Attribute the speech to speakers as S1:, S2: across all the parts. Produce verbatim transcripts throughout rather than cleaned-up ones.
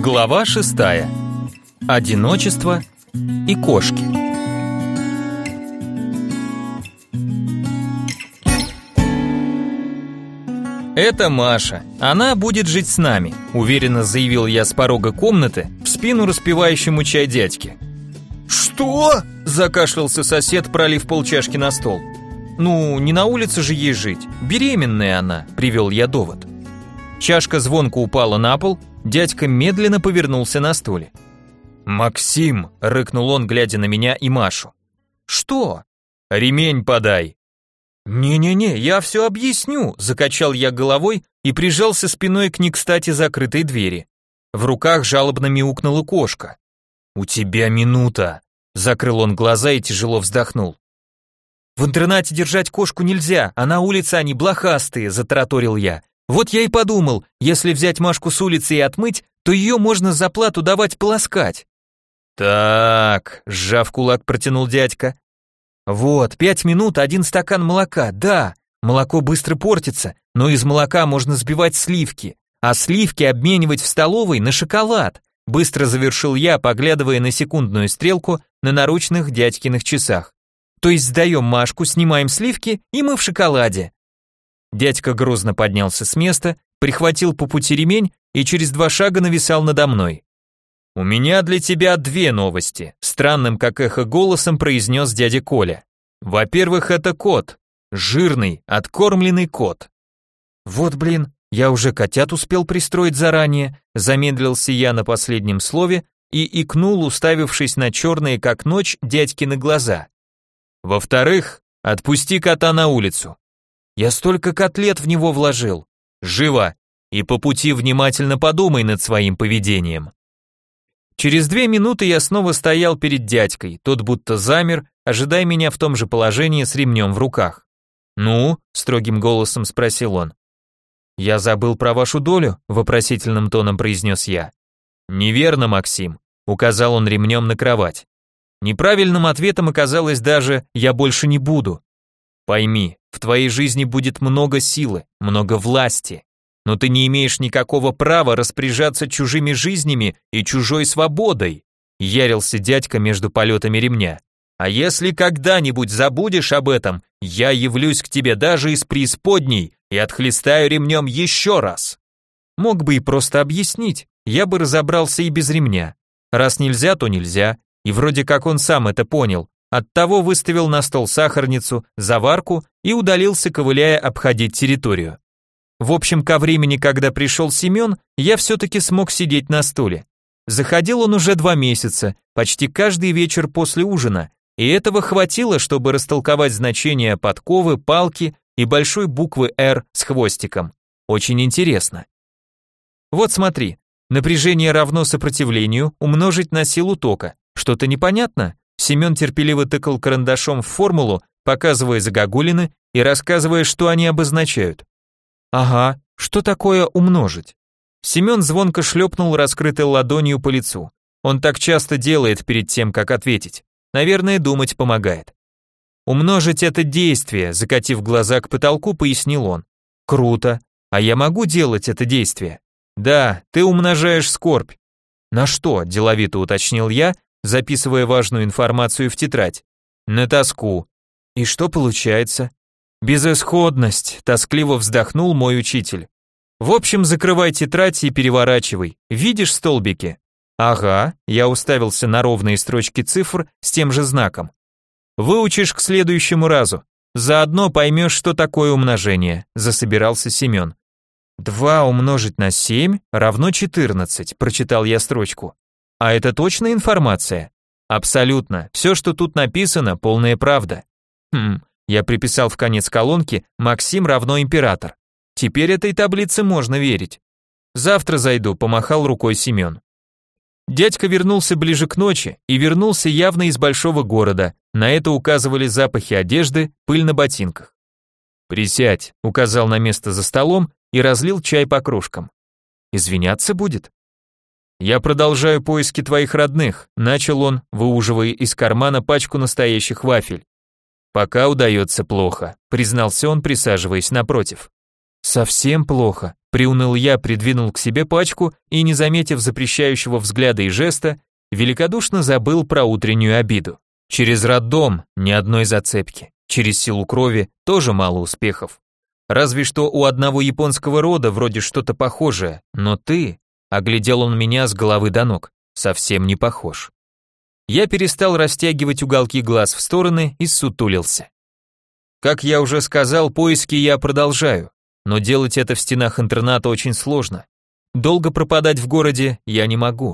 S1: Глава шестая. Одиночество и кошки. Это Маша. Она будет жить с нами, уверенно заявил я с порога комнаты в спину распивающему чай дядьке. Что? Закашлялся сосед, пролив полчашки на стол. Ну, не на улице же ей жить. Беременная она, привел я довод. Чашка звонко упала на пол, дядька медленно повернулся на стуле. «Максим!» — рыкнул он, глядя на меня и Машу. «Что?» «Ремень подай!» «Не-не-не, я все объясню!» — закачал я головой и прижался спиной к не кстати закрытой двери. В руках жалобно мяукнула кошка. «У тебя минута!» — закрыл он глаза и тяжело вздохнул. «В интернате держать кошку нельзя, а на улице они блохастые», — затараторил я. «Вот я и подумал, если взять Машку с улицы и отмыть, то ее можно за плату давать полоскать». «Так», — сжав кулак, протянул дядька. «Вот, пять минут, один стакан молока, да, молоко быстро портится, но из молока можно сбивать сливки, а сливки обменивать в столовой на шоколад», — быстро завершил я, поглядывая на секундную стрелку на наручных дядькиных часах. «То есть сдаем Машку, снимаем сливки, и мы в шоколаде». Дядька грозно поднялся с места, прихватил по пути ремень и через два шага нависал надо мной. «У меня для тебя две новости», — странным как эхо голосом произнес дядя Коля. «Во-первых, это кот. Жирный, откормленный кот». «Вот блин, я уже котят успел пристроить заранее», — замедлился я на последнем слове и икнул, уставившись на черные как ночь дядькины глаза. «Во-вторых, отпусти кота на улицу. Я столько котлет в него вложил. Живо! И по пути внимательно подумай над своим поведением». Через две минуты я снова стоял перед дядькой, тот будто замер, ожидая меня в том же положении с ремнем в руках. «Ну?» — строгим голосом спросил он. «Я забыл про вашу долю?» — вопросительным тоном произнес я. «Неверно, Максим», — указал он ремнем на кровать. Неправильным ответом оказалось даже «я больше не буду». Пойми, в твоей жизни будет много силы, много власти, но ты не имеешь никакого права распоряжаться чужими жизнями и чужой свободой, ярился дядька между полетами ремня. А если когда-нибудь забудешь об этом, я явлюсь к тебе даже из преисподней и отхлестаю ремнем еще раз. Мог бы и просто объяснить, я бы разобрался и без ремня. Раз нельзя, то нельзя, и вроде как он сам это понял. Оттого выставил на стол сахарницу, заварку и удалился, ковыляя, обходить территорию. В общем, ко времени, когда пришел Семен, я все-таки смог сидеть на стуле. Заходил он уже два месяца, почти каждый вечер после ужина, и этого хватило, чтобы растолковать значение подковы, палки и большой буквы «Р» с хвостиком. Очень интересно. Вот смотри, напряжение равно сопротивлению умножить на силу тока. Что-то непонятно? Семен терпеливо тыкал карандашом в формулу, показывая загогулины и рассказывая, что они обозначают. Ага, что такое умножить? Семен звонко шлепнул раскрытой ладонью по лицу. Он так часто делает перед тем, как ответить. Наверное, думать помогает. Умножить это действие, закатив глаза к потолку, пояснил он. Круто. А я могу делать это действие? Да, ты умножаешь скорбь. На что? Деловито уточнил я, записывая важную информацию в тетрадь. На тоску. И что получается? Безысходность, тоскливо вздохнул мой учитель. В общем, закрывай тетрадь и переворачивай. Видишь столбики? Ага, я уставился на ровные строчки цифр с тем же знаком. Выучишь к следующему разу. Заодно поймешь, что такое умножение, засобирался Семен. два умножить на семь равно четырнадцать, прочитал я строчку. А это точная информация? Абсолютно. Все, что тут написано, полная правда. Хм, я приписал в конец колонки «Максим равно император». Теперь этой таблице можно верить. Завтра зайду, помахал рукой Семен. Дядька вернулся ближе к ночи и вернулся явно из большого города. На это указывали запахи одежды, пыль на ботинках. «Присядь», указал на место за столом и разлил чай по кружкам. «Извиняться будет?» «Я продолжаю поиски твоих родных», — начал он, выуживая из кармана пачку настоящих вафель. «Пока удается плохо», — признался он, присаживаясь напротив. «Совсем плохо», Приуныл я, придвинул к себе пачку и, не заметив запрещающего взгляда и жеста, великодушно забыл про утреннюю обиду. Через роддом ни одной зацепки, через силу крови тоже мало успехов. Разве что у одного японского рода вроде что-то похожее, но ты, оглядел он меня с головы до ног, совсем не похож. Я перестал растягивать уголки глаз в стороны и ссутулился. Как я уже сказал, поиски я продолжаю, но делать это в стенах интерната очень сложно. Долго пропадать в городе я не могу.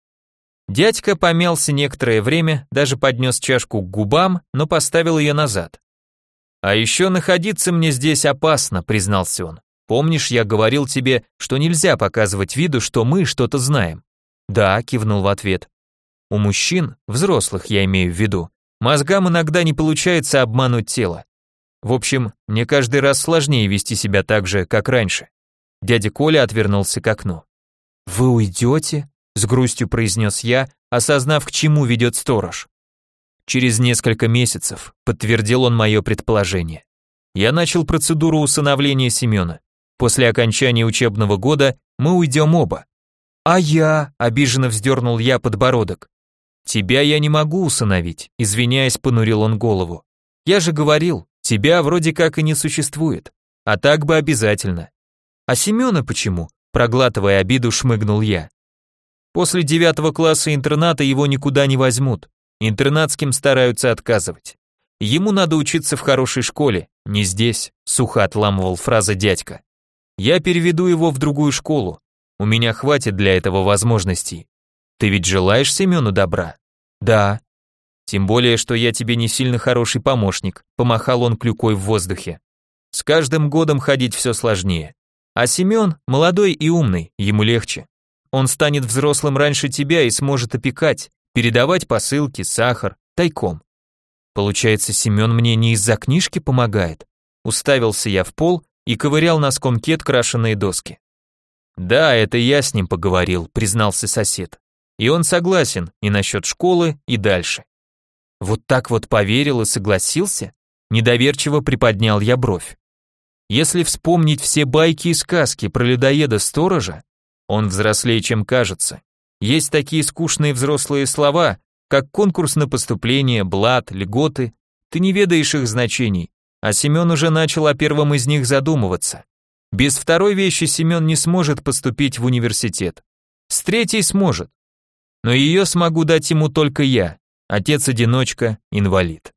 S1: Дядька помялся некоторое время, даже поднес чашку к губам, но поставил ее назад. «А еще находиться мне здесь опасно», — признался он. «Помнишь, я говорил тебе, что нельзя показывать виду, что мы что-то знаем?» «Да», — кивнул в ответ. «У мужчин, взрослых я имею в виду, мозгам иногда не получается обмануть тело. В общем, мне каждый раз сложнее вести себя так же, как раньше». Дядя Коля отвернулся к окну. «Вы уйдете?» — с грустью произнес я, осознав, к чему ведет сторож. «Через несколько месяцев», — подтвердил он мое предположение. «Я начал процедуру усыновления Семена. После окончания учебного года мы уйдем оба». «А я?» — обиженно вздернул я подбородок. «Тебя я не могу усыновить», — извиняясь, понурил он голову. «Я же говорил, тебя вроде как и не существует, а так бы обязательно». «А Семена почему?» — проглатывая обиду, шмыгнул я. «После девятого класса интерната его никуда не возьмут. Интернатским стараются отказывать. Ему надо учиться в хорошей школе, не здесь», — сухо отламывал фраза дядька. «Я переведу его в другую школу. У меня хватит для этого возможностей. Ты ведь желаешь Семену добра?» «Да». «Тем более, что я тебе не сильно хороший помощник», — помахал он клюкой в воздухе. «С каждым годом ходить все сложнее. А Семен молодой и умный, ему легче. Он станет взрослым раньше тебя и сможет опекать, передавать посылки, сахар, тайком». «Получается, Семен мне не из-за книжки помогает?» Уставился я в пол и ковырял носком кет крашеные доски. «Да, это я с ним поговорил», — признался сосед. «И он согласен и насчет школы, и дальше». «Вот так вот поверил и согласился?» Недоверчиво приподнял я бровь. Если вспомнить все байки и сказки про людоеда-сторожа, он взрослее, чем кажется. Есть такие скучные взрослые слова, как конкурс на поступление, блат, льготы. Ты не ведаешь их значений, а Семен уже начал о первом из них задумываться. Без второй вещи Семен не сможет поступить в университет. С третьей сможет. Но ее смогу дать ему только я, отец-одиночка, инвалид.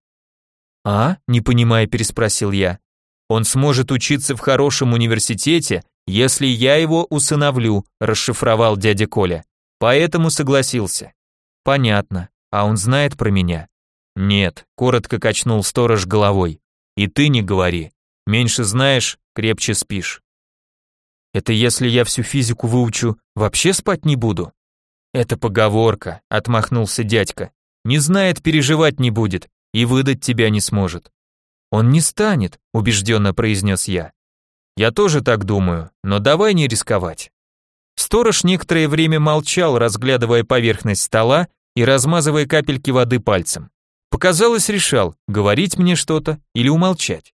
S1: «А?» — не понимая, переспросил я. «Он сможет учиться в хорошем университете, если я его усыновлю», — расшифровал дядя Коля. «Поэтому согласился». «Понятно. А он знает про меня?» «Нет», — коротко качнул сторож головой. «И ты не говори. Меньше знаешь, крепче спишь». «Это если я всю физику выучу, вообще спать не буду?» «Это поговорка», — отмахнулся дядька. «Не знает, переживать не будет и выдать тебя не сможет». «Он не станет», — убежденно произнес я. «Я тоже так думаю, но давай не рисковать». Сторож некоторое время молчал, разглядывая поверхность стола и размазывая капельки воды пальцем. Показалось, решал, говорить мне что-то или умолчать.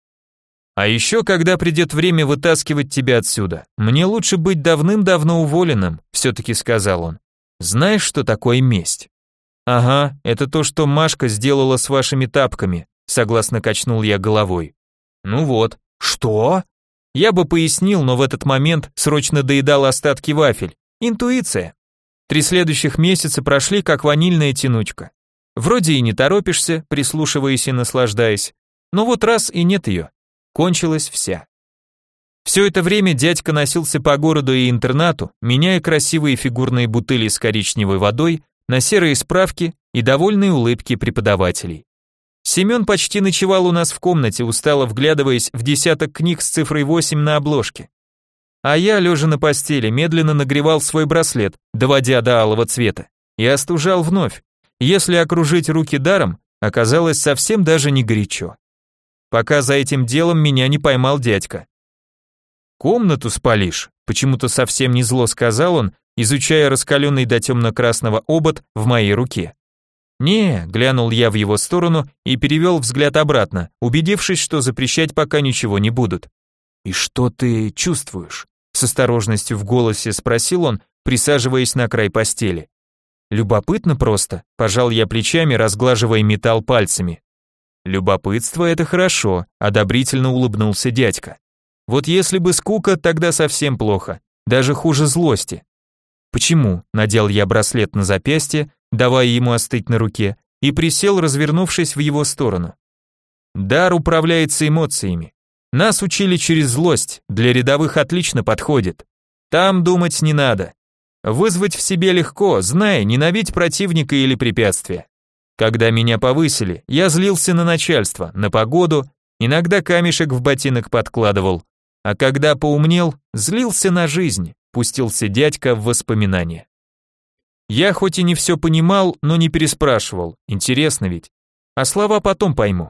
S1: «А еще, когда придет время вытаскивать тебя отсюда, мне лучше быть давным-давно уволенным», все-таки сказал он. «Знаешь, что такое месть?» «Ага, это то, что Машка сделала с вашими тапками», согласно качнул я головой. «Ну вот». «Что?» Я бы пояснил, но в этот момент срочно доедал остатки вафель. Интуиция. Три следующих месяца прошли как ванильная тянучка. Вроде и не торопишься, прислушиваясь и наслаждаясь, но вот раз и нет ее. Кончилась вся. Все это время дядька носился по городу и интернату, меняя красивые фигурные бутыли с коричневой водой на серые справки и довольные улыбки преподавателей. Семен почти ночевал у нас в комнате, устало вглядываясь в десяток книг с цифрой восемь на обложке. А я, лежа на постели, медленно нагревал свой браслет, доводя до алого цвета, и остужал вновь. Если окружить руки даром, оказалось совсем даже не горячо. Пока за этим делом меня не поймал дядька. «Комнату спалишь», — почему-то совсем не зло сказал он, изучая раскаленный до темно-красного обод в моей руке. «Не», — глянул я в его сторону и перевел взгляд обратно, убедившись, что запрещать пока ничего не будут. «И что ты чувствуешь?» — с с осторожностью в голосе спросил он, присаживаясь на край постели. Любопытно просто, пожал я плечами, разглаживая металл пальцами. Любопытство — это хорошо, одобрительно улыбнулся дядька. Вот если бы скука, тогда совсем плохо, даже хуже злости. Почему? Надел я браслет на запястье, давая ему остыть на руке, и присел, развернувшись в его сторону. Дар управляется эмоциями. Нас учили через злость, для рядовых отлично подходит. Там думать не надо. Вызвать в себе легко, зная, ненавидеть противника или препятствия. Когда меня повысили, я злился на начальство, на погоду, иногда камешек в ботинок подкладывал, а когда поумнел, злился на жизнь, пустился дядька в воспоминания. Я хоть и не все понимал, но не переспрашивал, интересно ведь, а слова потом пойму.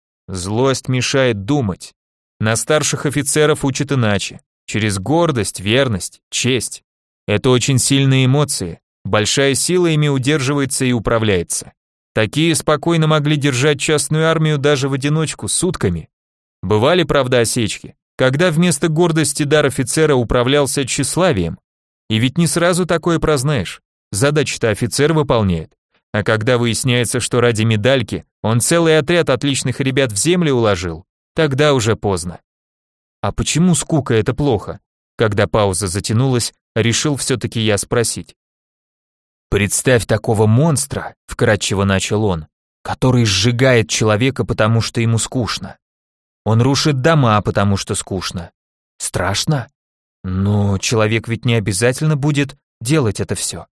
S1: Злость мешает думать. На старших офицеров учат иначе, через гордость, верность, честь. Это очень сильные эмоции, большая сила ими удерживается и управляется. Такие спокойно могли держать частную армию даже в одиночку, сутками. Бывали, правда, осечки, когда вместо гордости дар офицера управлялся тщеславием. И ведь не сразу такое прознаешь, задачи-то офицер выполняет. А когда выясняется, что ради медальки он целый отряд отличных ребят в землю уложил, тогда уже поздно. А почему скука — это плохо? Когда пауза затянулась, решил все-таки я спросить. «Представь такого монстра», — вкратчиво начал он, «который сжигает человека, потому что ему скучно. Он рушит дома, потому что скучно. Страшно? Но человек ведь не обязательно будет делать это все.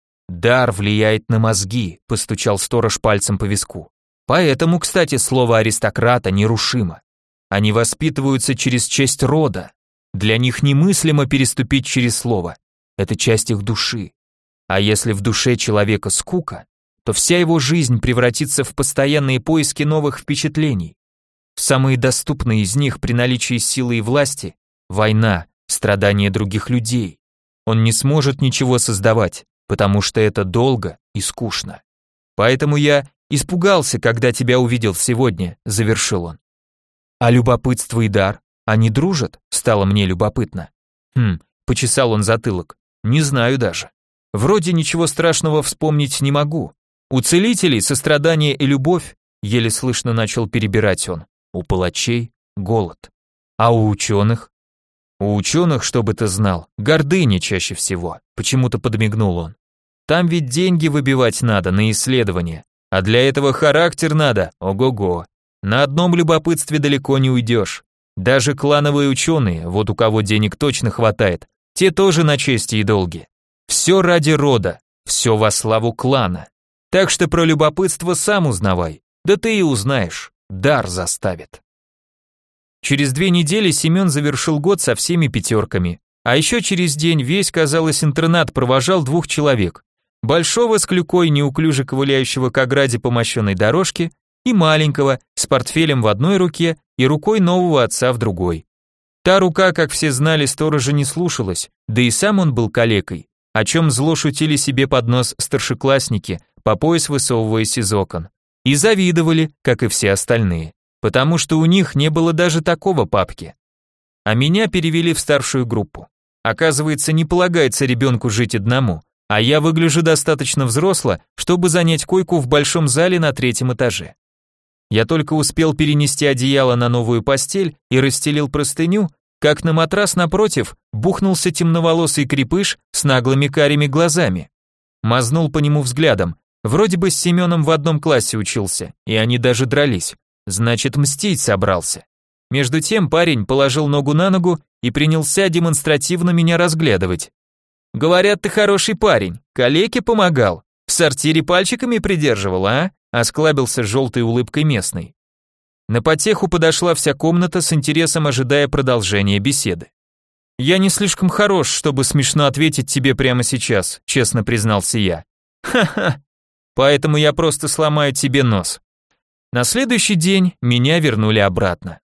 S1: Дар влияет на мозги», — постучал сторож пальцем по виску. «Поэтому, кстати, слово аристократа нерушимо. Они воспитываются через честь рода. Для них немыслимо переступить через слово. Это часть их души. А если в душе человека скука, то вся его жизнь превратится в постоянные поиски новых впечатлений. Самые доступные из них при наличии силы и власти – война, страдания других людей. Он не сможет ничего создавать, потому что это долго и скучно. Поэтому я испугался, когда тебя увидел сегодня, завершил он. А любопытство и дар, они дружат? Стало мне любопытно. Хм, почесал он затылок. Не знаю даже. Вроде ничего страшного вспомнить не могу. У целителей сострадание и любовь, еле слышно начал перебирать он. У палачей голод. А у ученых? У ученых, чтобы ты знал, гордыня чаще всего, почему-то подмигнул он. Там ведь деньги выбивать надо на исследования, а для этого характер надо, ого-го. На одном любопытстве далеко не уйдешь. Даже клановые ученые, вот у кого денег точно хватает, те тоже на чести и долги. Все ради рода, все во славу клана. Так что про любопытство сам узнавай, да ты и узнаешь, дар заставит. Через две недели Семен завершил год со всеми пятерками, а еще через день весь, казалось, интернат провожал двух человек. Большого с клюкой, неуклюже ковыляющего к ограде по мощенной дорожке, и маленького, с портфелем в одной руке и рукой нового отца в другой. Та рука, как все знали, сторожа не слушалась, да и сам он был калекой, о чем зло шутили себе под нос старшеклассники, по пояс высовываясь из окон. И завидовали, как и все остальные, потому что у них не было даже такого папки. А меня перевели в старшую группу. Оказывается, не полагается ребенку жить одному, а я выгляжу достаточно взросло, чтобы занять койку в большом зале на третьем этаже. Я только успел перенести одеяло на новую постель и расстелил простыню, как на матрас напротив бухнулся темноволосый крепыш с наглыми карими глазами. Мазнул по нему взглядом, вроде бы с Семеном в одном классе учился, и они даже дрались, значит, мстить собрался. Между тем парень положил ногу на ногу и принялся демонстративно меня разглядывать. «Говорят, ты хороший парень, калеке помогал, в сортире пальчиками придерживал, а?» Осклабился желтой улыбкой местный. На потеху подошла вся комната с интересом, ожидая продолжения беседы. «Я не слишком хорош, чтобы смешно ответить тебе прямо сейчас», честно признался я. «Ха-ха, поэтому я просто сломаю тебе нос». На следующий день меня вернули обратно.